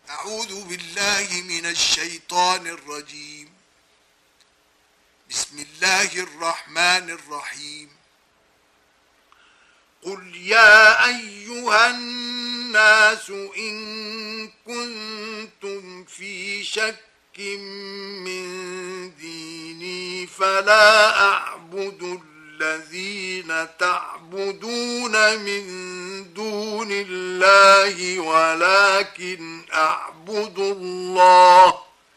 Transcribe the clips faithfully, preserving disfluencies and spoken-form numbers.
أعوذ بالله من الشيطان الرجيم. بسم الله الرحمن الرحيم. قل يا أيها الناس إن كنتم في شك من ديني فلا أعبد الذين تعبدون من دون الله ولكن أعبد الله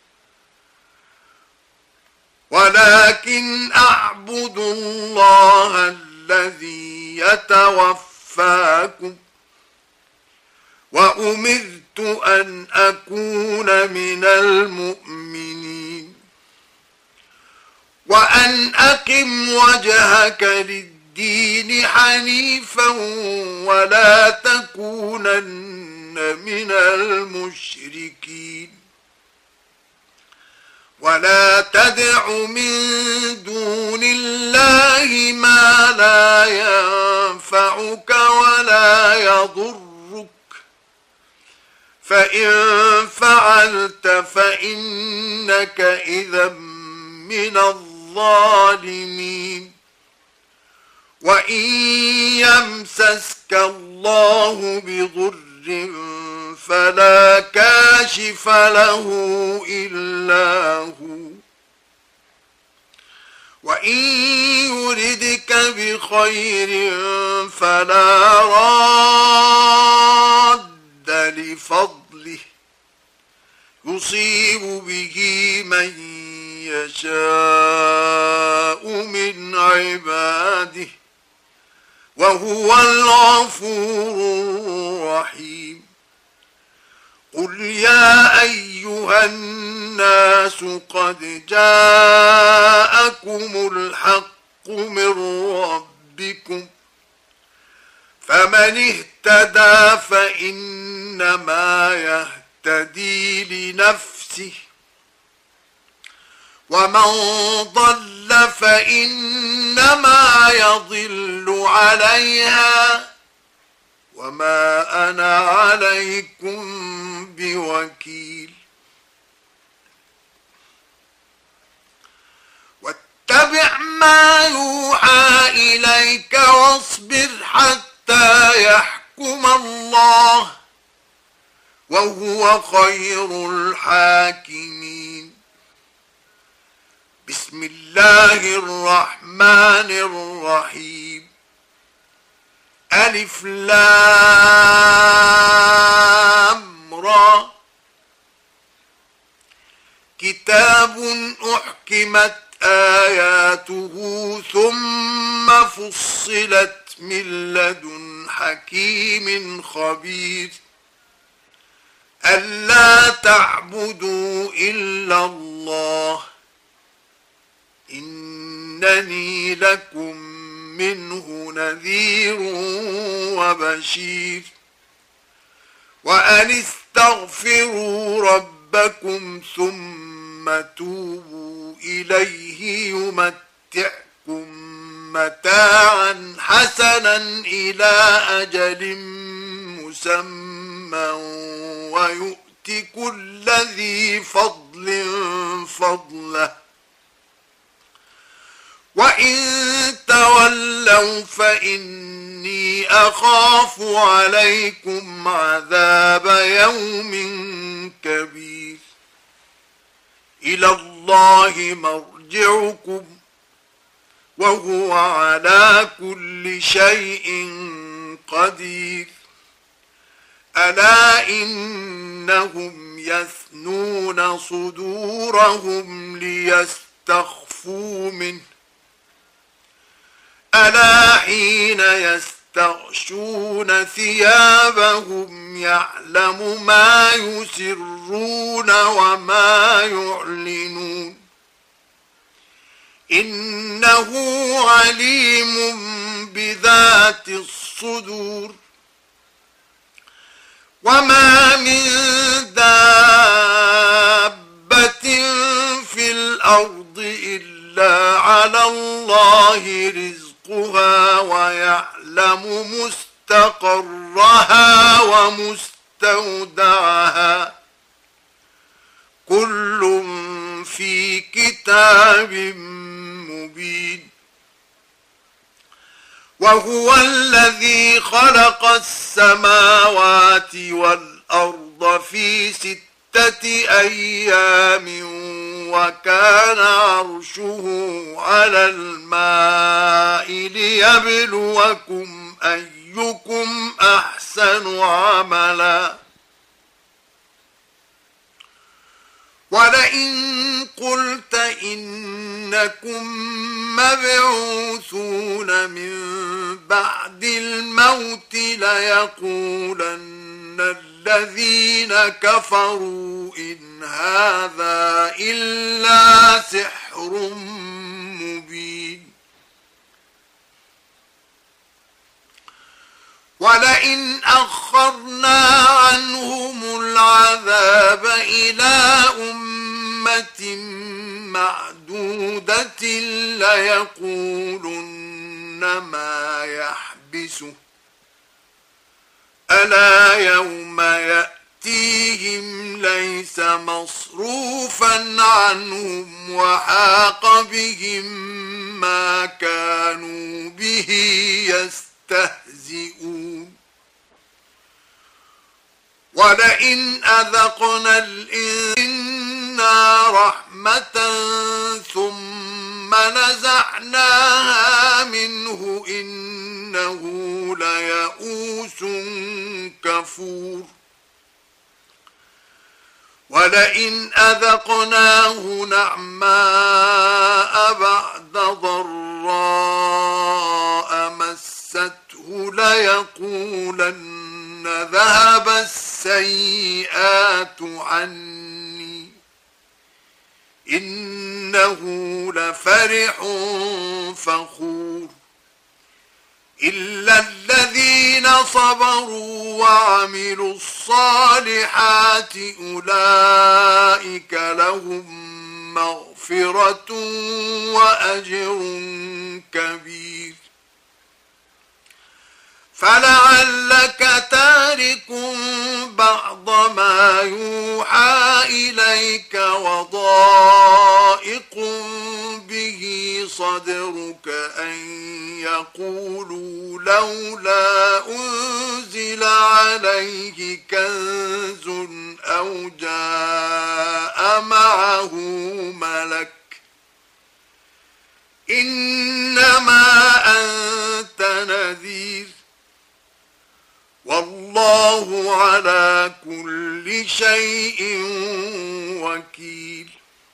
ولكن أعبد الله الذي يتوفاكم وأمرت أن أكون من المؤمنين وأن أقم وجهك للدين حنيفا ولا تكونن من المشركين ولا تدع من دون الله ما لا ينفعك ولا يضرك فإن فعلت فإنك إذا من الظالمين وإن يمسسك الله بضر فلا كاشف له إلا هو وإن يردك بخير فلا راد لفضله يصيب به من يشاء من عباده وهو الغفور الرحيم. قل يا أيها الناس قد جاءكم الحق من ربكم فمن اهتدى فإنما يهتدي لنفسه ومن ضل فإنما يضل عليها وما أنا عليكم بوكيل. واتبع ما يوحى إليك واصبر حتى يحكم الله وهو خير الحاكمين. بسم الله الرحمن الرحيم. ألف لام را كتاب أحكمت آياته ثم فصلت من لدن حكيم خبير ألا تعبدوا إلا الله إنني لكم منه نذير وبشير وأن استغفروا ربكم ثم توبوا إليه يمتعكم متاعا حسنا إلى أجل مسمى ويؤت كل ذي فضل فضله وإن تولوا فإني أخاف عليكم عذاب يوم كبير. إلى الله مرجعكم وهو على كل شيء قدير. ألا إنهم يثنون صدورهم ليستخفوا منه ألا حين يستغشون ثيابهم يعلم ما يسرون وما يعلنون إنه عليم بذات الصدور. وما من دابة في الأرض إلا على الله رزقها ويعلم مستقرها ومستودعها كتاب مبين. وهو الذي خلق السماوات والأرض في ستة أيام وكان عرشه على الماء ليبلوكم أيكم أحسن عملا. ولئن قلت إنكم مبعوثون من بعد الموت ليقولن الذين كفروا إن هذا إلا سحر مبين. ولئن أخرنا عنهم العذاب إلى أمة معدودة ليقولن ما يحبسه ألا يوم يأتيهم ليس مصروفا عنهم وحاق بهم ما كانوا به يستهزئون. ولئن أذقنا الإنسان رحمة ثم نزعناها منه إنه ليئوس كفور. ولئن أذقناه نعماء بعد ضراء مسته ليقولن ذهب السيئات عني إنه لفرح فخور. إلا الذين صبروا وعملوا الصالحات أولئك لهم مغفرة وأجر كبير. فلعلك تارك بعض ما يوحى إليك وضائق به صدرك أن يقولوا لولا أنزل عليه كنز أو جاء معه ملك إنما أنت نذير والله على كل شيء وكيل.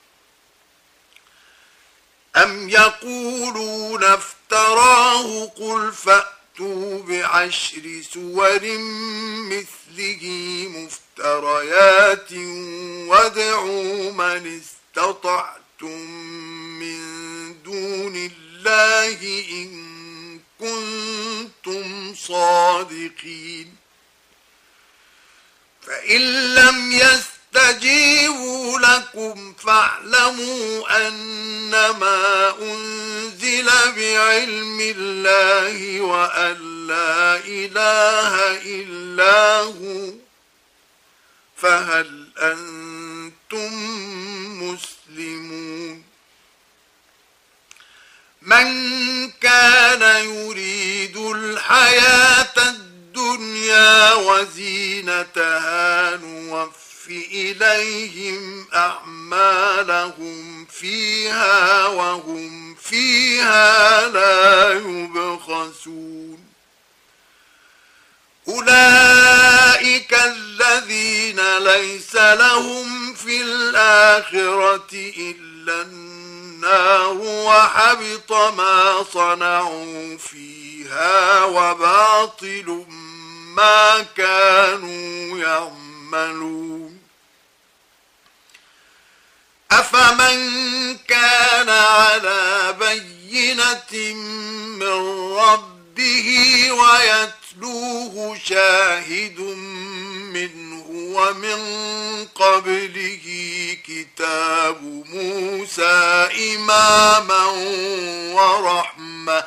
أم يقولون افتراه قل فأتوا بعشر سور مثله مفتريات وادعوا من استطعتم من دون الله إن كنتم صادقين. فإن لم يستجيبوا لكم فاعلموا أنما أنزل بعلم الله وأن لا إله إلا هو فهل أنتم مسلمون. من كان يريد الحياة الدنيا وزينتها نوف إليهم أعمالهم فيها وهم فيها لا يبخسون. أولئك الذين ليس لهم في الآخرة إلا النار وحبط ما صنعوا فيها وباطل ما كانوا يعملون. أفمن كان على بينة من ربه ويتلوه شاهد منه ومن قبله كتاب موسى إماما ورحمة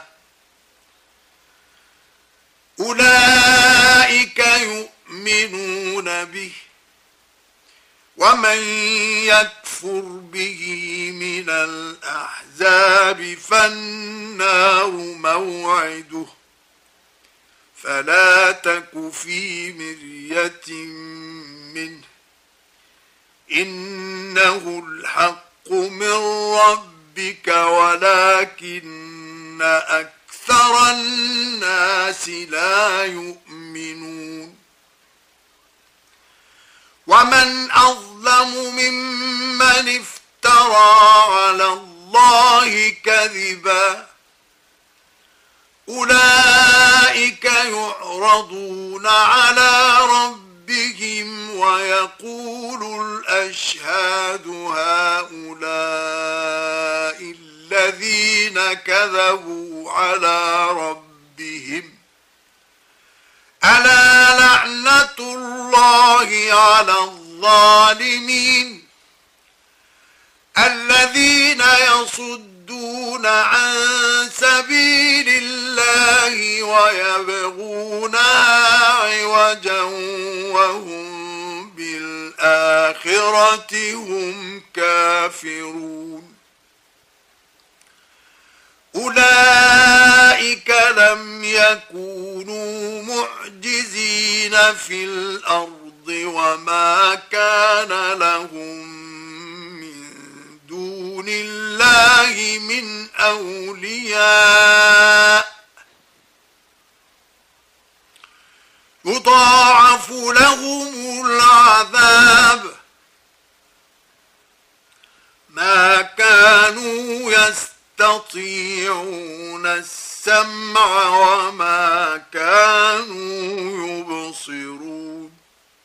أولئك يؤمنون به ومن يكفر به من الأحزاب فالنار موعده فلا تك في مرية منه إنه الحق من ربك ولكن أكثر الناس لا يؤمنون ومن أظلم ممن افترى على الله كذبا أولئك يعرضون على ربهم ويقول الأشهاد هؤلاء الذين كذبوا على ربهم ألا لعنة الله على الظالمين الذين يصدون عن سبيل الله ويبغونها عوجا وهم بالآخرة هم كافرون أولئك لم يكونوا معجزين في الأرض وما كان لهم من دون الله من أولياء يضاعف لهم العذاب ما كانوا يستطيعون السمع وما كانوا يبصرون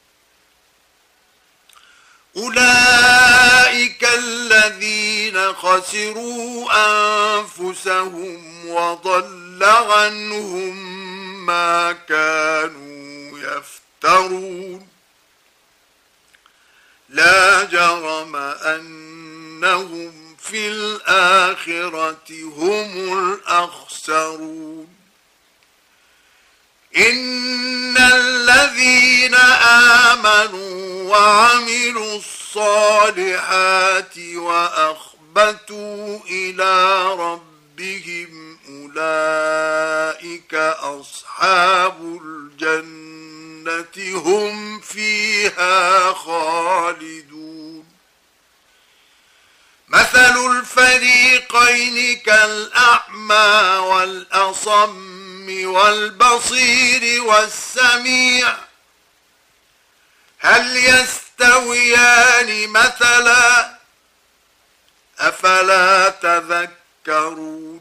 أولئك الذين خسروا أنفسهم وضل عنهم ما كانوا يفترون لا جرم أنهم في الآخرة هم الأخسرون إن الذين آمنوا وعملوا الصالحات وأخبتوا إلى ربهم أولئك أصحاب الجنة هم فيها خالدون مثل الفريقين كالأعمى والأصم والبصير والسميع هل يستويان مثلا أفلا تذكرون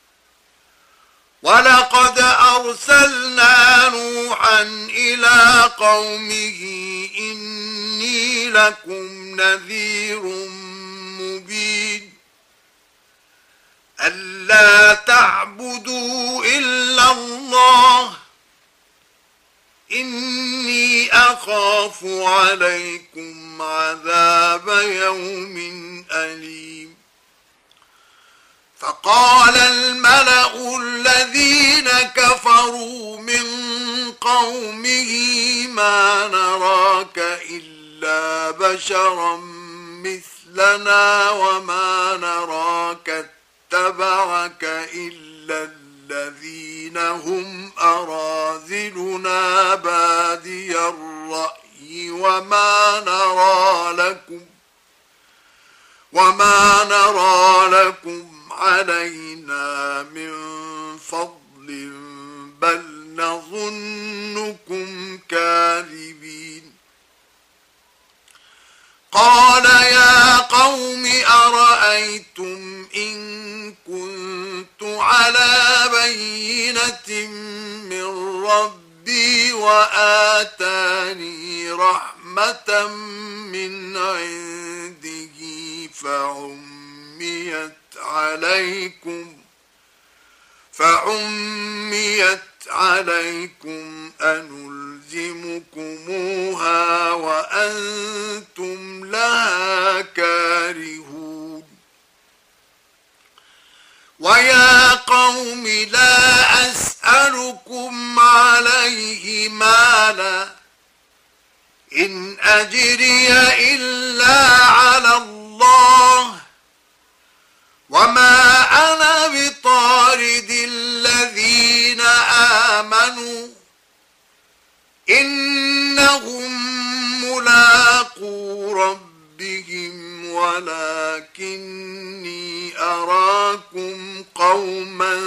ولقد أرسلنا نوحا إلى قومه إني لكم نذير مبين ألا تعبدوا إلا الله إني أخاف عليكم عذاب يوم أليم فقال الملأ الذين كفروا من قومه ما نراك إلا بشرا مثلنا وما نراك اتبعك إلا الذين هم أراذلنا بادي الرأي وما نرى لكم وما نرى لكم علينا من فضل بل نظنكم كاذبين قال يا قوم أرأيتم إن كنت على بينة من ربي وآتاني رحمة من عنده فعميت عليكم فعميت عليكم أنلزمكموها وأنتم لها كارهون ويا قوم لا أسألكم عليه مالا إن أجري إلا على الله وما أنا بطارد الذين آمنوا إنهم ملاقو ربهم ولكني أراكم قوما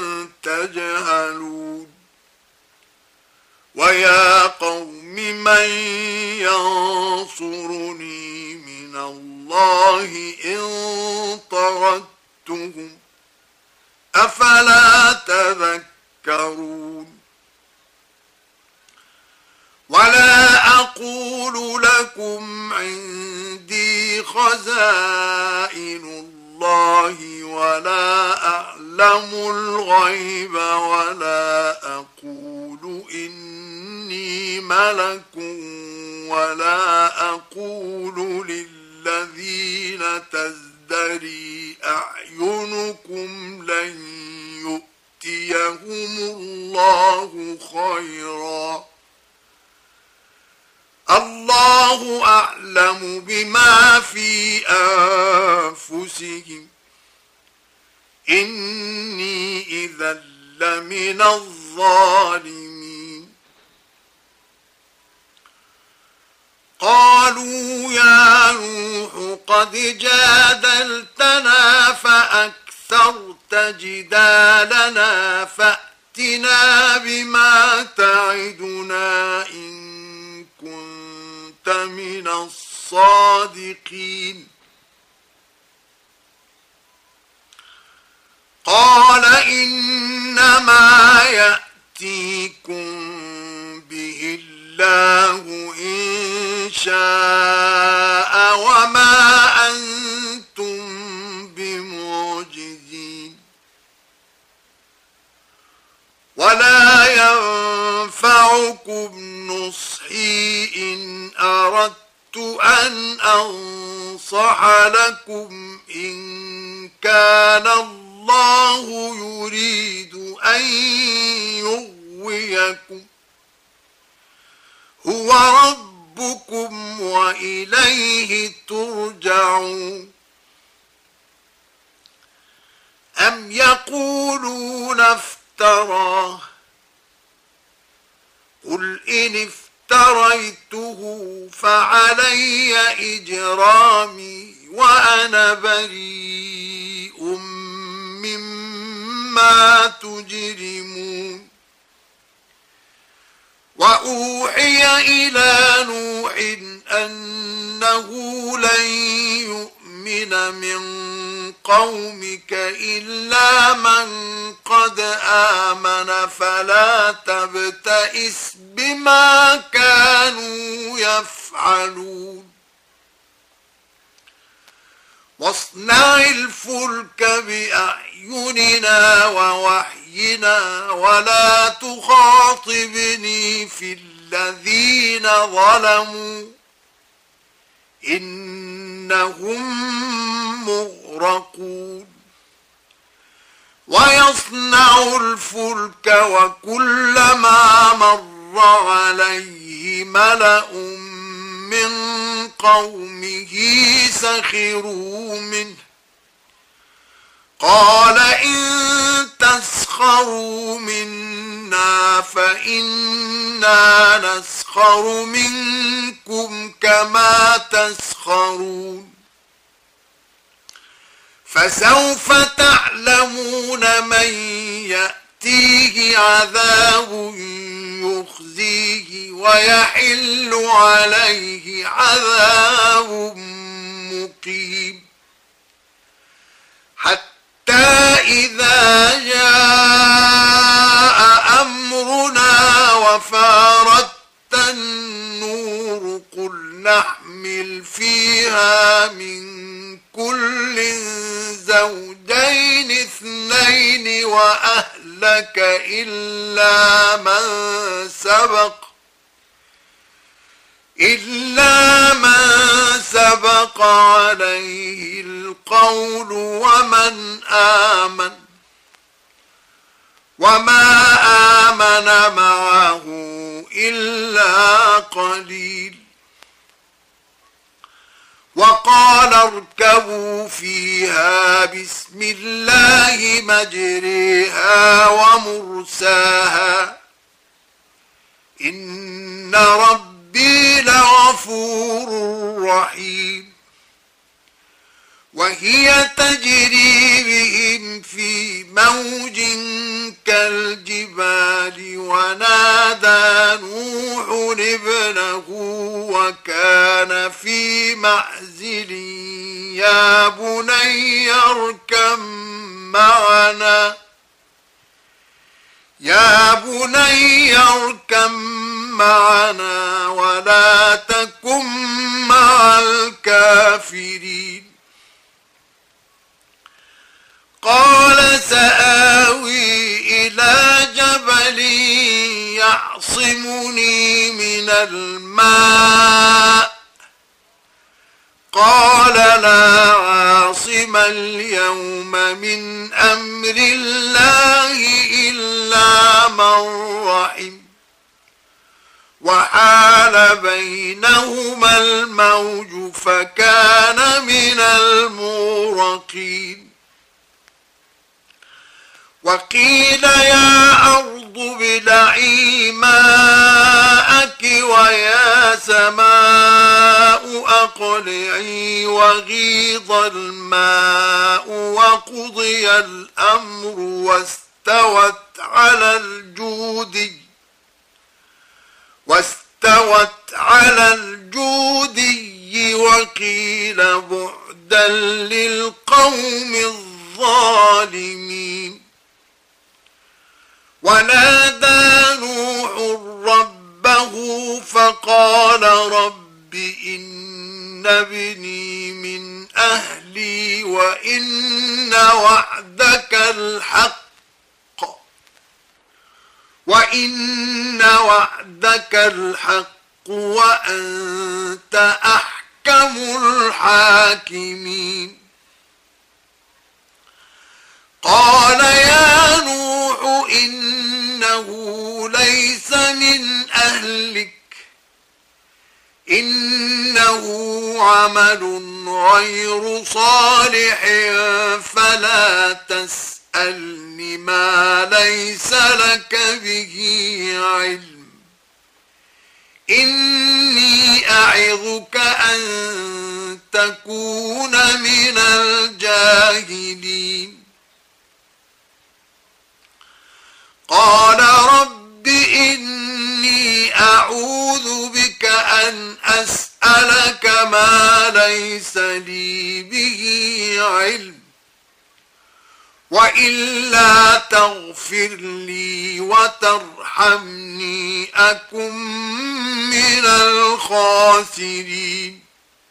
تجهلون ويا قوم من ينصرني من الله إن طردتهم أفلا تذكرون ولا أقول لكم عندي خزائن الله ولا أعلم الغيب ولا أقول إني ملك ولا أقول للذين تزدري أعينكم لن يؤتيهم الله خيرا الله أعلم بما في أنفسهم إني إذا لمن الظالمين قالوا يا نوح قد جادلتنا فأكثرت جدالنا فأتنا بما تعدنا إن كنت من الصادقين قال إنما يأتيكم به الله إن شاء وما أنتم بمعجزين ولا ينفعكم نصحي إن أردت أن أنصح لكم إن كان الله يريد أن يغويكم هو ربكم وإليه ترجعون أم يقولون افتراه قل إن افتريته فعلي إجرامي وأنا بريء مما تجرمون وأوحي إلى نوح أنه لن يؤمن من قومك إلا من قد آمن فلا تبتئس بما كانوا يفعلون واصنع الفلك بأعيننا ووحينا ولا تخاطبني في الذين ظلموا إنهم مغرقون ويصنع الفلك وكلما مر عليه ملأ من قومه سخروا منه قال إن تسخروا منا فإنا نسخر منكم كما تسخرون فسوف تعلمون من يأتيه عذاب يخزيه ويحل عليه عذاب مقيم حتى إذا جاء أمرنا وفارت النور قل نحمل فيها من كل زوجين اثنين وأهلك إلا من سبق إلا من سبق عليه القول ومن آمن وما آمن معه إلا قليل وقال اركبوا فيها بسم الله مجريها ومرساها إن ربي لغفور رحيم وهي تجري بهم في موج كالجبال ونادى نوح ابنه وكان في معزل يا بني اركب معنا يا بني اركب معنا ولا تكن مع الكافرين قال سآوي إلى جبل يعصمني من الماء قال لا عاصم اليوم من أمر الله إلا من رحم وحال بينهما الموج فكان من المغرقين وقيل يا أرض ابلعي ماءك ويا سماء أقلعي وغيض الماء وقضي الأمر واستوت على الجودي واستوت على الجودي وقيل بعدا للقوم الظالمين ونادى نوح ربه فقال رب إن ابني من أهلي وإن وعدك الحق وإن وعدك الحق وأنت أحكم الحاكمين قال يا نوح إنه ليس من أهلك إنه عمل غير صالح فلا تسألني ما ليس لك به علم إني أعظك أن تكون من الجاهلين قال رب إني أعوذ بك أن أسألك ما ليس لي به علم وإلا تغفر لي وترحمني أكن من الخاسرين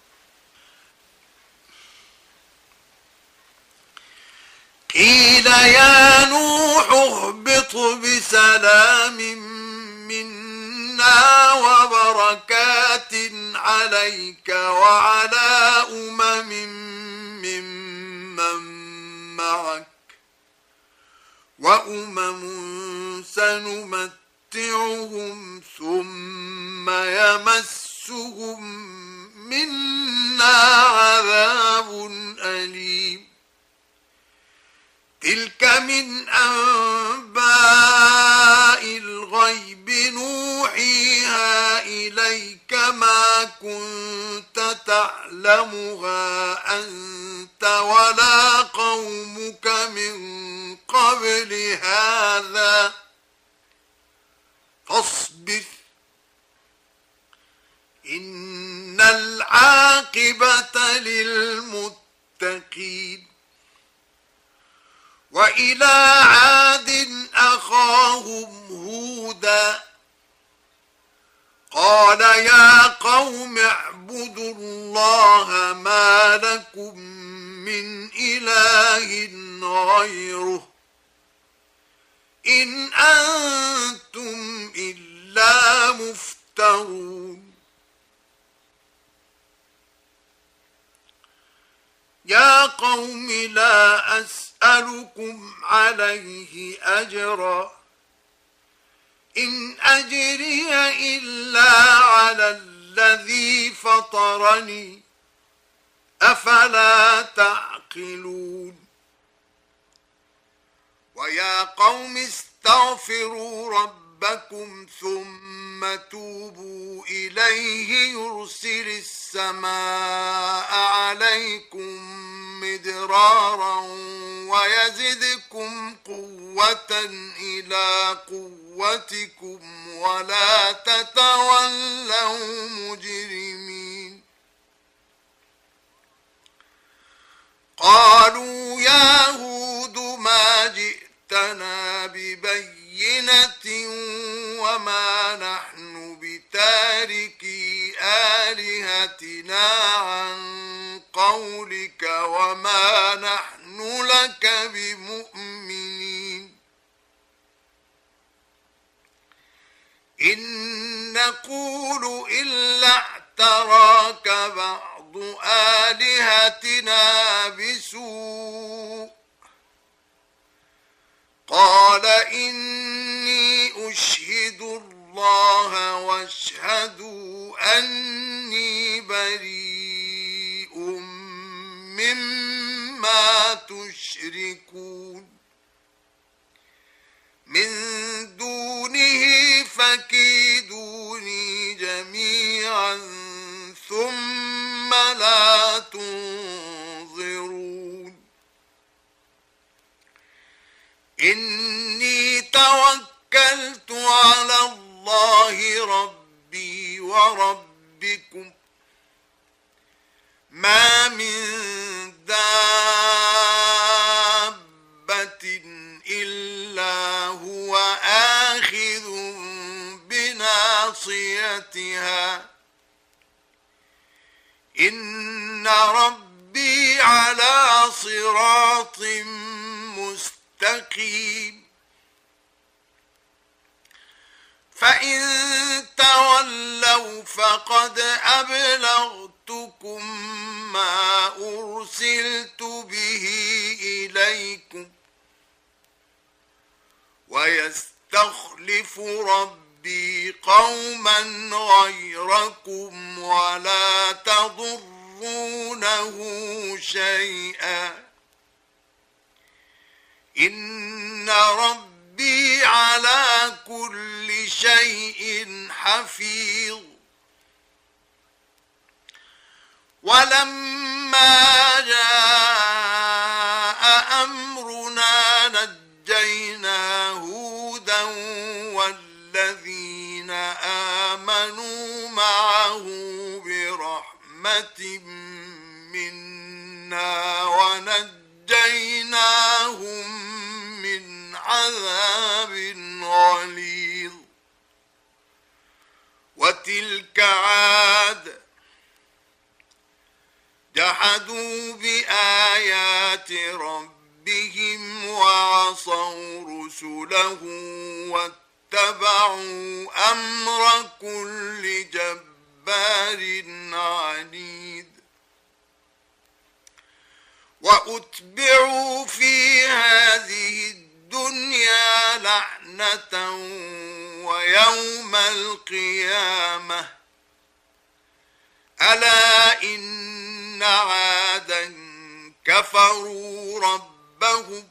قيل يا نوح اهبط بسلام منا وبركات عليك وعلى أمم ممن معك وأمم سنمتعهم ثم يمسهم منا عذاب أليم تلك من أنباء الغيب نوحيها إليك ما كنت تعلمها أنت ولا قومك من قبل هذا فاصبر إن العاقبة للمتقين وإلى عاد أخاهم هودا قال يا قوم اعبدوا الله ما لكم من إله غيره إن أنتم إلا مفترون يا قوم لا أسألكم عليه أجرا إن أجري إلا على الذي فطرني أفلا تعقلون ويا قوم استغفروا ربكم ثم توبوا إليه يرسل السماء عليكم مدرارا ويزدكم قوة إلى قوتكم ولا تتولوا مجرمين قالوا يا هود ما جئتنا ببينة وما نحن بتاركي آلهتنا عن قولك وما نحن لك بمؤمنين إن نقول إلا اعتراك بعض آلهتنا بسوء قال إني أشهد الله واشهدوا أني بريء مما تشركون من دونه فكيدوني جميعا ثم لا تنظرون إني توكلت على الله ربي وربكم ما من دابة إلا هو آخذ بناصيتها إن ربي على صراط مستقيم فإن تولوا فقد أبلغتكم ما أرسلت به إليكم ويستخلف ربي قوما غيركم ولا تضرونه شيئا إن ربي على كل شيء حفيظ ولما جاء أمرنا نجينا هودا والذين آمنوا معه برحمة منا ونجيناهم من عذاب غليظ وتلك عاد جحدوا بآيات ربهم وعصوا رسله واتبعوا أمر كل جبار عنيد وأتبعوا في هذه الدنيا لعنة ويوم القيامة ألا إن عادا كفروا ربهم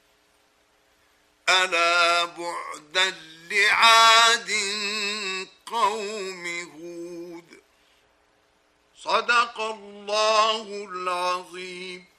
ألا بعدا لعاد قوم هود صدق الله العظيم.